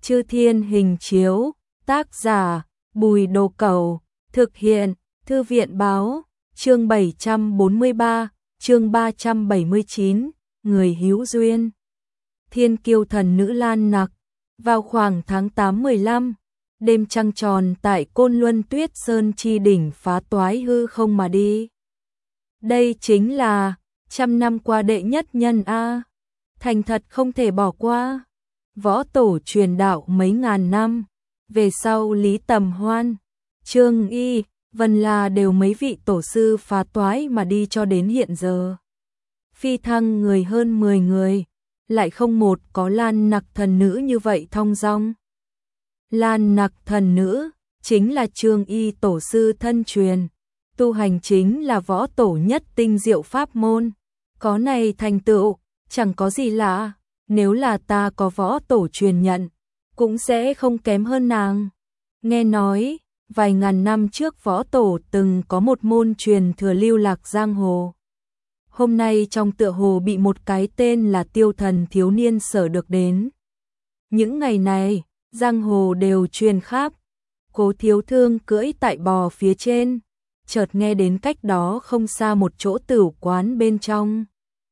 Chư Thiên Hình Chiếu, tác giả Bùi Đồ Cẩu, thực hiện Thư viện Báo, chương 743, chương 379, người hữu duyên. Thiên kiêu thần nữ Lan Nặc, vào khoảng tháng 8-15, đêm trăng tròn tại Côn Luân Tuyết Sơn chi đỉnh phá toái hư không mà đi. Đây chính là 100 năm qua đệ nhất nhân a, thành thật không thể bỏ qua. Võ tổ truyền đạo mấy ngàn năm, về sau Lý Tầm Hoan, Trương Y, Vân La đều mấy vị tổ sư phá toái mà đi cho đến hiện giờ. Phi thăng người hơn 10 người, lại không một có Lan Nặc thần nữ như vậy thong dong. Lan Nặc thần nữ chính là Trương Y tổ sư thân truyền, tu hành chính là võ tổ nhất tinh diệu pháp môn, có này thành tựu, chẳng có gì lạ, nếu là ta có võ tổ truyền nhận, cũng sẽ không kém hơn nàng. Nghe nói, vài ngàn năm trước võ tổ từng có một môn truyền thừa lưu lạc giang hồ. Hôm nay trong tựa hồ bị một cái tên là Tiêu Thần thiếu niên sở được đến. Những ngày này, giang hồ đều truyền khắp. Cố Thiếu Thương cưỡi tại bò phía trên, chợt nghe đến cách đó không xa một chỗ tửu quán bên trong.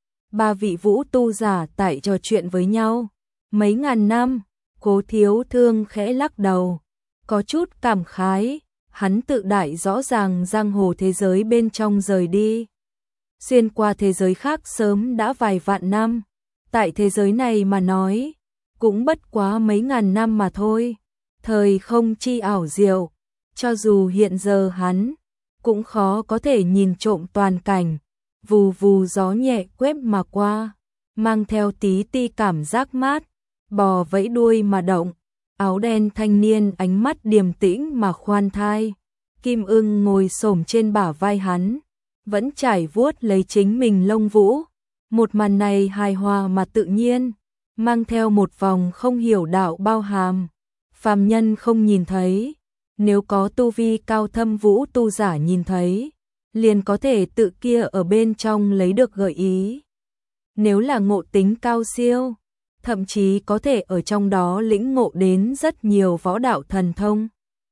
Ba vị vũ tu giả tại trò chuyện với nhau. Mấy ngàn năm, Cố Thiếu Thương khẽ lắc đầu, có chút cảm khái, hắn tự đại rõ ràng giang hồ thế giới bên trong rời đi. Xuyên qua thế giới khác sớm đã vài vạn năm, tại thế giới này mà nói, cũng bất quá mấy ngàn năm mà thôi. Thời không chi ảo diệu, cho dù hiện giờ hắn cũng khó có thể nhìn trộm toàn cảnh. Vù vù gió nhẹ quét mà qua, mang theo tí ti cảm giác mát, bò vẫy đuôi mà động, áo đen thanh niên ánh mắt điềm tĩnh mà khoan thai. Kim Ưng ngồi xổm trên bả vai hắn, vẫn chải vuốt lấy chính mình lông vũ. Một màn này hài hòa mà tự nhiên, mang theo một vòng không hiểu đạo bao hàm. Phàm nhân không nhìn thấy, nếu có tu vi cao thâm vũ tu giả nhìn thấy, liền có thể tự kia ở bên trong lấy được gợi ý. Nếu là ngộ tính cao siêu, thậm chí có thể ở trong đó lĩnh ngộ đến rất nhiều võ đạo thần thông.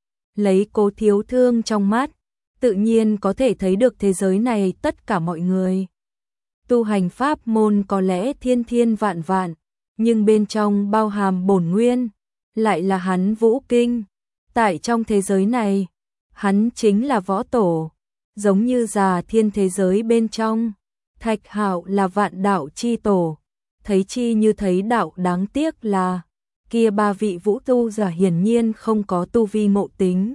Lấy Cố Thiếu Thương trong mắt, tự nhiên có thể thấy được thế giới này tất cả mọi người. Tu hành pháp môn có lẽ thiên thiên vạn vạn, nhưng bên trong bao hàm bổn nguyên, lại là hắn vũ kinh. Tại trong thế giới này, hắn chính là võ tổ. Giống như Già Thiên thế giới bên trong, Thạch Hạo là vạn đạo chi tổ, thấy chi như thấy đạo, đáng tiếc là kia ba vị vũ tu giả hiển nhiên không có tu vi ngộ tính.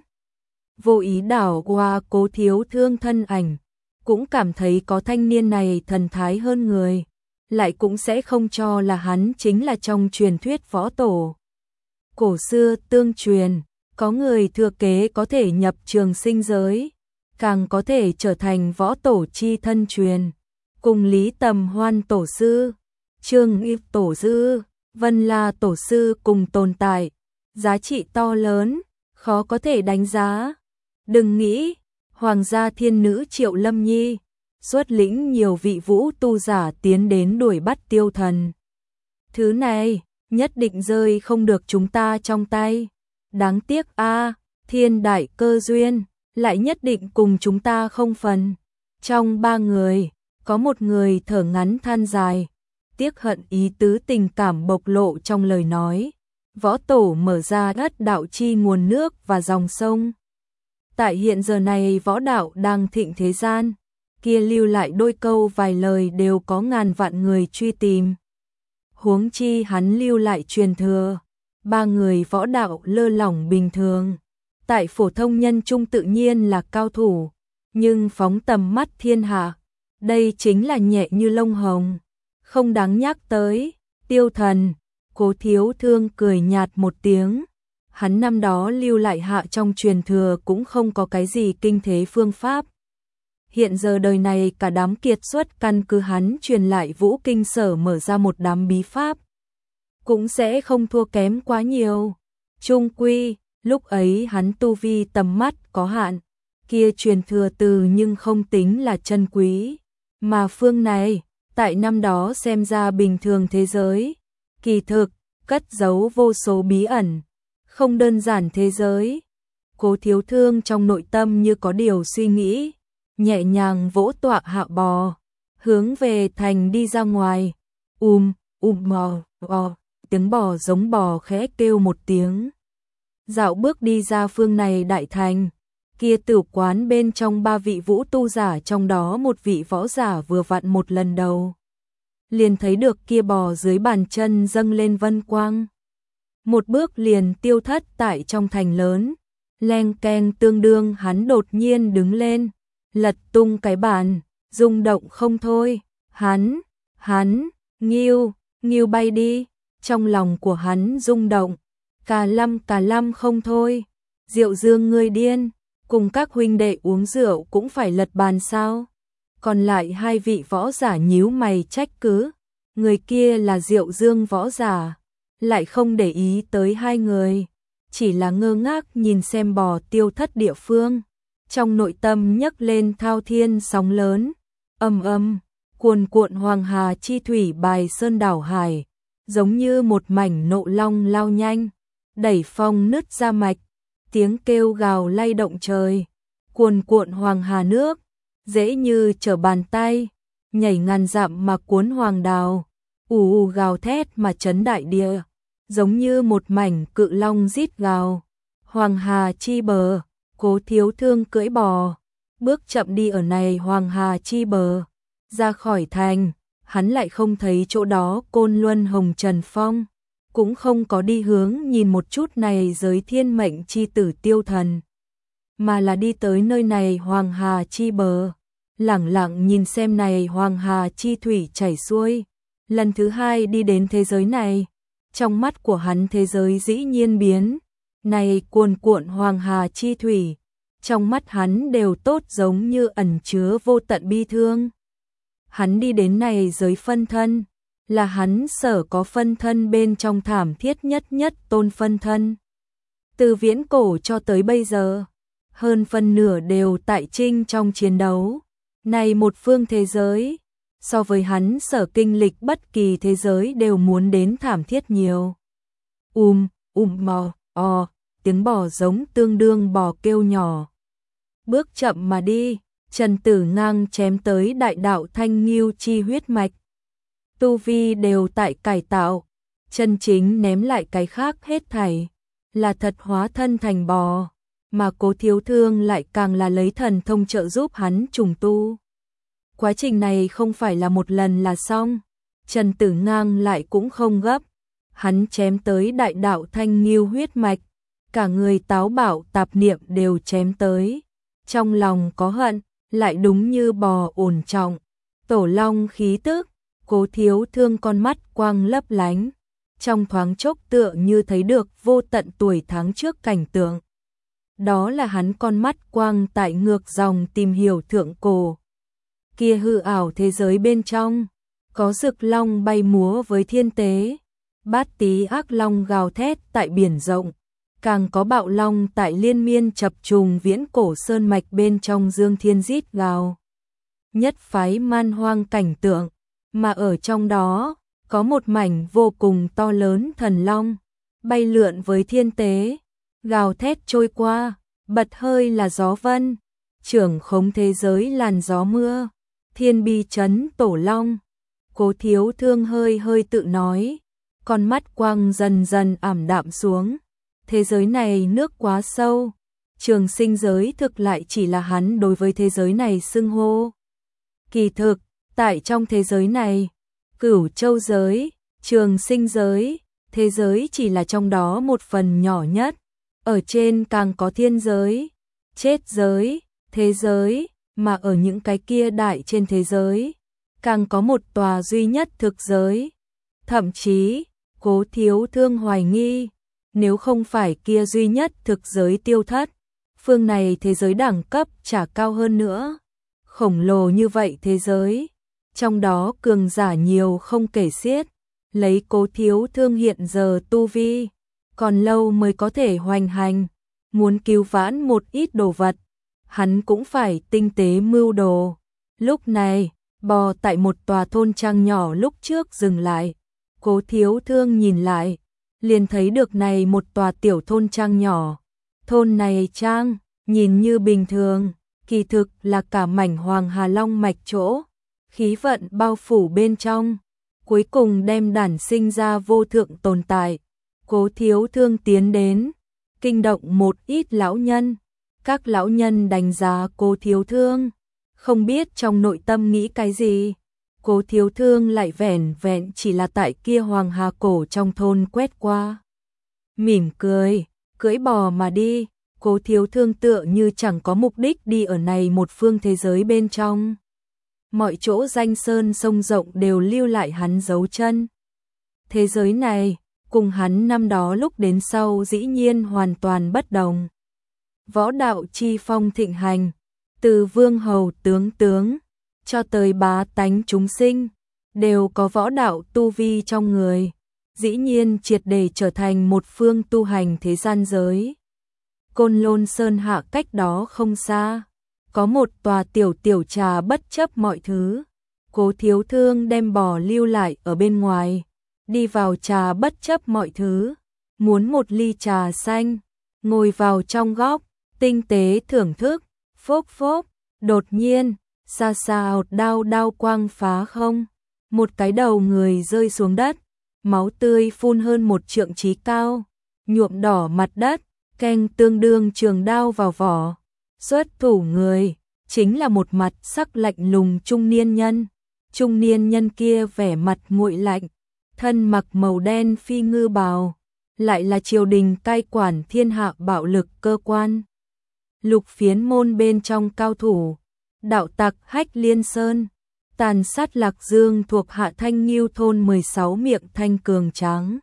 Vô ý đảo qua Cố Thiếu Thương thân ảnh, cũng cảm thấy có thanh niên này thần thái hơn người, lại cũng sẽ không cho là hắn chính là trong truyền thuyết võ tổ. Cổ xưa tương truyền, có người thừa kế có thể nhập trường sinh giới, càng có thể trở thành võ tổ chi thân truyền, cùng Lý Tầm Hoan tổ sư, Trương Y tổ sư, Vân La tổ sư cùng tồn tại, giá trị to lớn, khó có thể đánh giá. Đừng nghĩ, Hoàng gia thiên nữ Triệu Lâm Nhi, xuất lĩnh nhiều vị vũ tu giả tiến đến đuổi bắt Tiêu Thần. Thứ này, nhất định rơi không được chúng ta trong tay. Đáng tiếc a, thiên đại cơ duyên, lại nhất định cùng chúng ta không phần. Trong ba người, có một người thở ngắn than dài, tiếc hận ý tứ tình cảm bộc lộ trong lời nói. Võ tổ mở ra đất đạo chi nguồn nước và dòng sông. Tại hiện giờ này võ đạo đang thịnh thế gian, kia lưu lại đôi câu vài lời đều có ngàn vạn người truy tìm. Huống chi hắn lưu lại truyền thừa, ba người võ đạo lơ lỏng bình thường. Tại phổ thông nhân trung tự nhiên là cao thủ, nhưng phóng tầm mắt thiên hạ, đây chính là nhẹ như lông hồng, không đáng nhắc tới. Tiêu Thần, Cố Thiếu Thương cười nhạt một tiếng, hắn năm đó lưu lại hạ trong truyền thừa cũng không có cái gì kinh thế phương pháp. Hiện giờ đời này cả đám kiệt xuất căn cứ hắn truyền lại vũ kinh sở mở ra một đám bí pháp, cũng sẽ không thua kém quá nhiều. Chung quy, lúc ấy hắn tu vi tầm mắt có hạn, kia truyền thừa từ nhưng không tính là chân quý, mà phương này, tại năm đó xem ra bình thường thế giới, kỳ thực, cất giấu vô số bí ẩn, không đơn giản thế giới. Cố Thiếu Thương trong nội tâm như có điều suy nghĩ, nhẹ nhàng vỗ tọa hạ bò, hướng về thành đi ra ngoài. Bò, tiếng bò giống bò khẽ kêu một tiếng. Dạo bước đi ra phương này đại thành, kia tử quán bên trong 3 vị vũ tu giả, trong đó một vị võ giả vừa vặn một lần đầu liền thấy được kia bò dưới bàn chân dâng lên vân quang. Một bước liền tiêu thất tại trong thành lớn. Leng keng tương đương hắn đột nhiên đứng lên, lật tung cái bàn, rung động không thôi. Hắn, Ngưu bay đi, trong lòng của hắn rung động, cà lâm không thôi. Diệu Dương ngươi điên, cùng các huynh đệ uống rượu cũng phải lật bàn sao? Còn lại 2 vị võ giả nhíu mày trách cứ, người kia là Diệu Dương võ giả, lại không để ý tới 2 người, chỉ là ngơ ngác nhìn xem bò tiêu thất địa phương. Trong nội tâm nhấc lên thao thiên sóng lớn, âm, cuồn cuộn hoàng hà chi thủy bài sơn đảo hải, giống như một mảnh nộ long lao nhanh, đẩy phong nứt ra mạch, tiếng kêu gào lay động trời. Cuồn cuộn hoàng hà nước, dễ như trở bàn tay, nhảy ngàn dặm mà cuốn hoàng đào, gào thét mà chấn đại địa, giống như một mảnh cự long rít gào. Hoàng hà chi bờ, Cố Thiếu Thương cưỡi bò, bước chậm đi ở này hoàng hà chi bờ, ra khỏi thành, hắn lại không thấy chỗ đó Côn Luân Hồng Trần Phong, cũng không có đi hướng nhìn một chút này giới thiên mệnh chi tử Tiêu Thần, mà là đi tới nơi này hoàng hà chi bờ, lẳng lặng nhìn xem này hoàng hà chi thủy chảy xuôi. Lần thứ 2 đi đến thế giới này, trong mắt của hắn thế giới dĩ nhiên biến, này cuồn cuộn hoàng hà chi thủy, trong mắt hắn đều tốt giống như ẩn chứa vô tận bi thương. Hắn đi đến này giới phân thân, là hắn sở có phân thân bên trong thảm thiết nhất tôn phân thân. Từ viễn cổ cho tới bây giờ, hơn phân nửa đều tại trinh trong chiến đấu. Này một phương thế giới, so với hắn sở kinh lịch bất kỳ thế giới đều muốn đến thảm thiết nhiều. Tiếng bò giống tương đương bò kêu nhỏ. Bước chậm mà đi, Trần Tử Ngang chém tới đại đạo thanh ngưu chi huyết mạch. Tu vi đều tại cải tạo, chân chính ném lại cái khác hết thảy, là thật hóa thân thành bò, mà Cố Thiếu Thương lại càng là lấy thần thông trợ giúp hắn trùng tu. Quá trình này không phải là một lần là xong, Trần Tử Ngang lại cũng không gấp, hắn chém tới đại đạo thanh ngưu huyết mạch, cả người táo bạo tạp niệm đều chém tới, trong lòng có hận, lại đúng như bò ổn trọng, tổ long khí tức. Cố Thiếu Thương con mắt quang lấp lánh, trong thoáng chốc tựa như thấy được vô tận tuổi tháng trước cảnh tượng. Đó là hắn con mắt quang tại ngược dòng tìm hiểu thượng cổ. Kia hư ảo thế giới bên trong, có rực long bay múa với thiên tế, bát tí ác long gào thét tại biển rộng, càng có bạo long tại liên miên chập trùng viễn cổ sơn mạch bên trong dương thiên rít gào. Nhất phái man hoang cảnh tượng, mà ở trong đó, có một mảnh vô cùng to lớn thần long, bay lượn với thiên tế, gào thét trôi qua, bật hơi là gió vân, trưởng khống thế giới làn gió mưa, thiên bi chấn tổ long. Cố Thiếu Thương hơi tự nói, con mắt quang dần dần ảm đạm xuống, thế giới này nước quá sâu, trường sinh giới thực lại chỉ là hắn đối với thế giới này xưng hô. Kỳ thực, tại trong thế giới này, Cửu Châu giới, trường sinh giới, thế giới chỉ là trong đó một phần nhỏ nhất, ở trên càng có thiên giới, chết giới, thế giới, mà ở những cái kia đại trên thế giới, càng có một tòa duy nhất thực giới. Thậm chí, Cố Thiếu Thương hoài nghi, nếu không phải kia duy nhất thực giới tiêu thất, phương này thế giới đẳng cấp chả cao hơn nữa. Khổng lồ như vậy thế giới, trong đó cường giả nhiều không kể xiết, lấy Cố Thiếu Thương hiện giờ tu vi, còn lâu mới có thể hoành hành, muốn cứu vãn một ít đồ vật, hắn cũng phải tinh tế mưu đồ. Lúc này, bò tại một tòa thôn trang nhỏ lúc trước dừng lại, Cố Thiếu Thương nhìn lại, liền thấy được này một tòa tiểu thôn trang nhỏ. Thôn này trang, nhìn như bình thường, kỳ thực là cả mảnh Hoàng Hà Long mạch chỗ, khí vận bao phủ bên trong, cuối cùng đem đản sinh ra vô thượng tồn tại. Cố Thiếu Thương tiến đến, kinh động một ít lão nhân, các lão nhân đánh giá Cố Thiếu Thương, không biết trong nội tâm nghĩ cái gì. Cố Thiếu Thương lại vẻn vẹn chỉ là tại kia Hoàng Hà cổ trong thôn quét qua. Mỉm cười, cưỡi bò mà đi, Cố Thiếu Thương tựa như chẳng có mục đích đi ở này một phương thế giới bên trong. Mọi chỗ danh sơn sông rộng đều lưu lại hắn dấu chân. Thế giới này, cùng hắn năm đó lúc đến sau dĩ nhiên hoàn toàn bất đồng. Võ đạo chi phong thịnh hành, từ vương hầu tướng, cho tới bá tánh chúng sinh, đều có võ đạo tu vi trong người, dĩ nhiên triệt để trở thành một phương tu hành thế gian giới. Côn Lôn Sơn hạ cách đó không xa, có một tòa tiểu trà bất chấp mọi thứ. Cố Thiếu Thương đem bò lưu lại ở bên ngoài, đi vào trà bất chấp mọi thứ, muốn một ly trà xanh, ngồi vào trong góc, tinh tế thưởng thức, phốc phốc, đột nhiên, xa xa đao quang phá không, một cái đầu người rơi xuống đất, máu tươi phun hơn một trượng chí cao, nhuộm đỏ mặt đất, keng tương đương trường đao vào vỏ. Xuất thủ người, chính là một mặt sắc lạnh lùng trung niên nhân. Trung niên nhân kia vẻ mặt nguội lạnh, thân mặc màu đen phi ngư bào, lại là triều đình cai quản thiên hạ bạo lực cơ quan. Lục Phiến môn bên trong cao thủ, đạo tặc Hách Liên Sơn, tàn sát Lạc Dương thuộc Hạ Thanh Nghiêu thôn 16 miệng thanh cường tráng.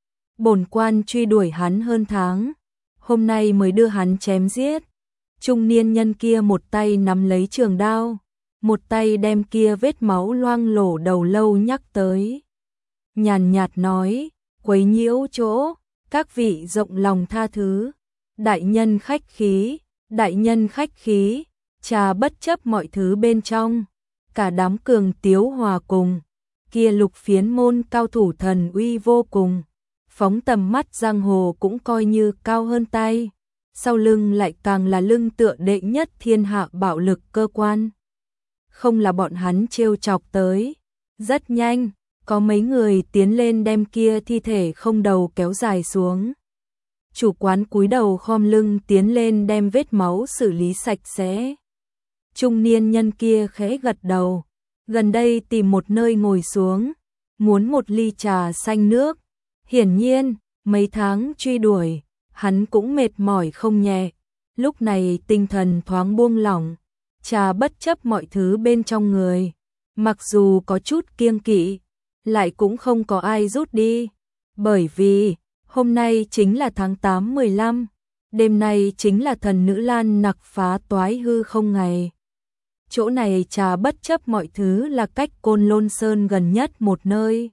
Bổn quan truy đuổi hắn hơn tháng, hôm nay mới đưa hắn chém giết. Trung niên nhân kia một tay nắm lấy trường đao, một tay đem kia vết máu loang lổ đầu lâu nhắc tới. Nhàn nhạt nói, quấy nhiễu chỗ, các vị rộng lòng tha thứ. Đại nhân khách khí, trà bất chấp mọi thứ bên trong. Cả đám cường tiếu hòa cùng, kia Lục Phiến môn cao thủ thần uy vô cùng. Phóng tầm mắt giang hồ cũng coi như cao hơn tay. Sau lưng lại càng là lưng tựa đệ nhất thiên hạ bạo lực cơ quan. Không là bọn hắn trêu chọc tới. Rất nhanh, có mấy người tiến lên đem kia thi thể không đầu kéo dài xuống. Chủ quán cúi đầu khom lưng tiến lên đem vết máu xử lý sạch sẽ. Trung niên nhân kia khẽ gật đầu, gần đây tìm một nơi ngồi xuống, muốn một ly trà xanh nước. Hiển nhiên, mấy tháng truy đuổi, hắn cũng mệt mỏi không nhẹ, lúc này tinh thần thoáng buông lỏng, trà bất chấp mọi thứ bên trong người, mặc dù có chút kiêng kỵ, lại cũng không có ai rút đi, bởi vì hôm nay chính là tháng 8/15, đêm nay chính là thần nữ Lan nặc phá toái hư không ngày. Chỗ này trà bất chấp mọi thứ là cách Côn Lôn Sơn gần nhất một nơi.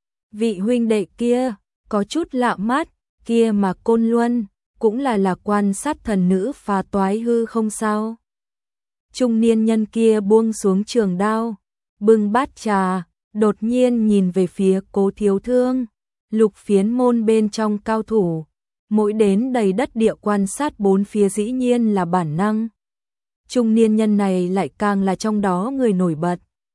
Vị huynh đệ kia, có chút lạ mắt, kia mà Côn Luân, cũng là quan sát thần nữ phá toái hư không sao. Trung niên nhân kia buông xuống trường đao, bưng bát trà, đột nhiên nhìn về phía Cố Thiếu Thương. Lục Phiến môn bên trong cao thủ, mỗi đến đầy đất địa quan sát bốn phía dĩ nhiên là bản năng. Trung niên nhân này lại càng là trong đó người nổi bật.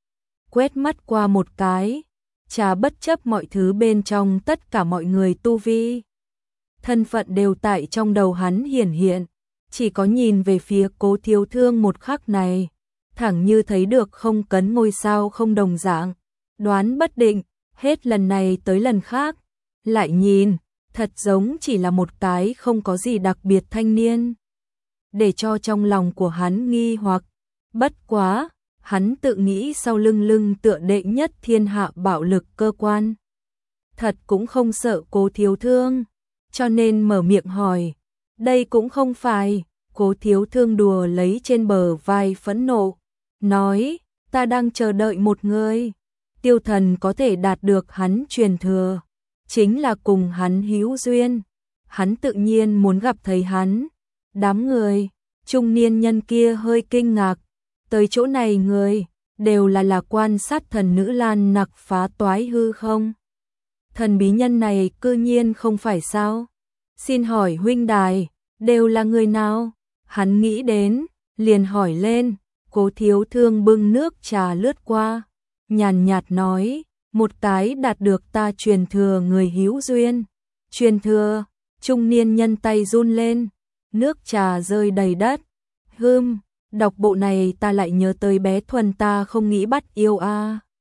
Quét mắt qua một cái, trà bất chấp mọi thứ bên trong tất cả mọi người tu vi. Thân phận đều tại trong đầu hắn hiển hiện, chỉ có nhìn về phía Cố Thiếu Thương một khắc này, thẳng như thấy được không cấn ngôi sao không đồng dạng, đoán bất định, hết lần này tới lần khác, lại nhìn, thật giống chỉ là một cái không có gì đặc biệt thanh niên. Để cho trong lòng của hắn nghi hoặc, bất quá, hắn tự nghĩ sau lưng tựa đệ nhất thiên hạ bạo lực cơ quan. Thật cũng không sợ Cố Thiếu Thương, cho nên mở miệng hỏi, đây cũng không phải. Cố Thiếu Thương đùa lấy trên bờ vai phẫn nộ, nói, ta đang chờ đợi một người, Tiêu Thần có thể đạt được hắn truyền thừa, chính là cùng hắn hữu duyên, hắn tự nhiên muốn gặp thấy hắn. Đám người, trung niên nhân kia hơi kinh ngạc, tới chỗ này người, đều là quan sát thần nữ Lan nặc phá toái hư không. thần bí nhân này cư nhiên không phải sao? Xin hỏi huynh đài, đều là người nào? Hắn nghĩ đến, liền hỏi lên, Cố Thiếu Thương bưng nước trà lướt qua, nhàn nhạt nói, một cái đạt được ta truyền thừa người hữu duyên. Truyền thừa, trung niên nhân tay run lên, nước trà rơi đầy đất. Đọc bộ này ta lại nhớ tới bé Thuần ta không nghĩ bắt yêu a.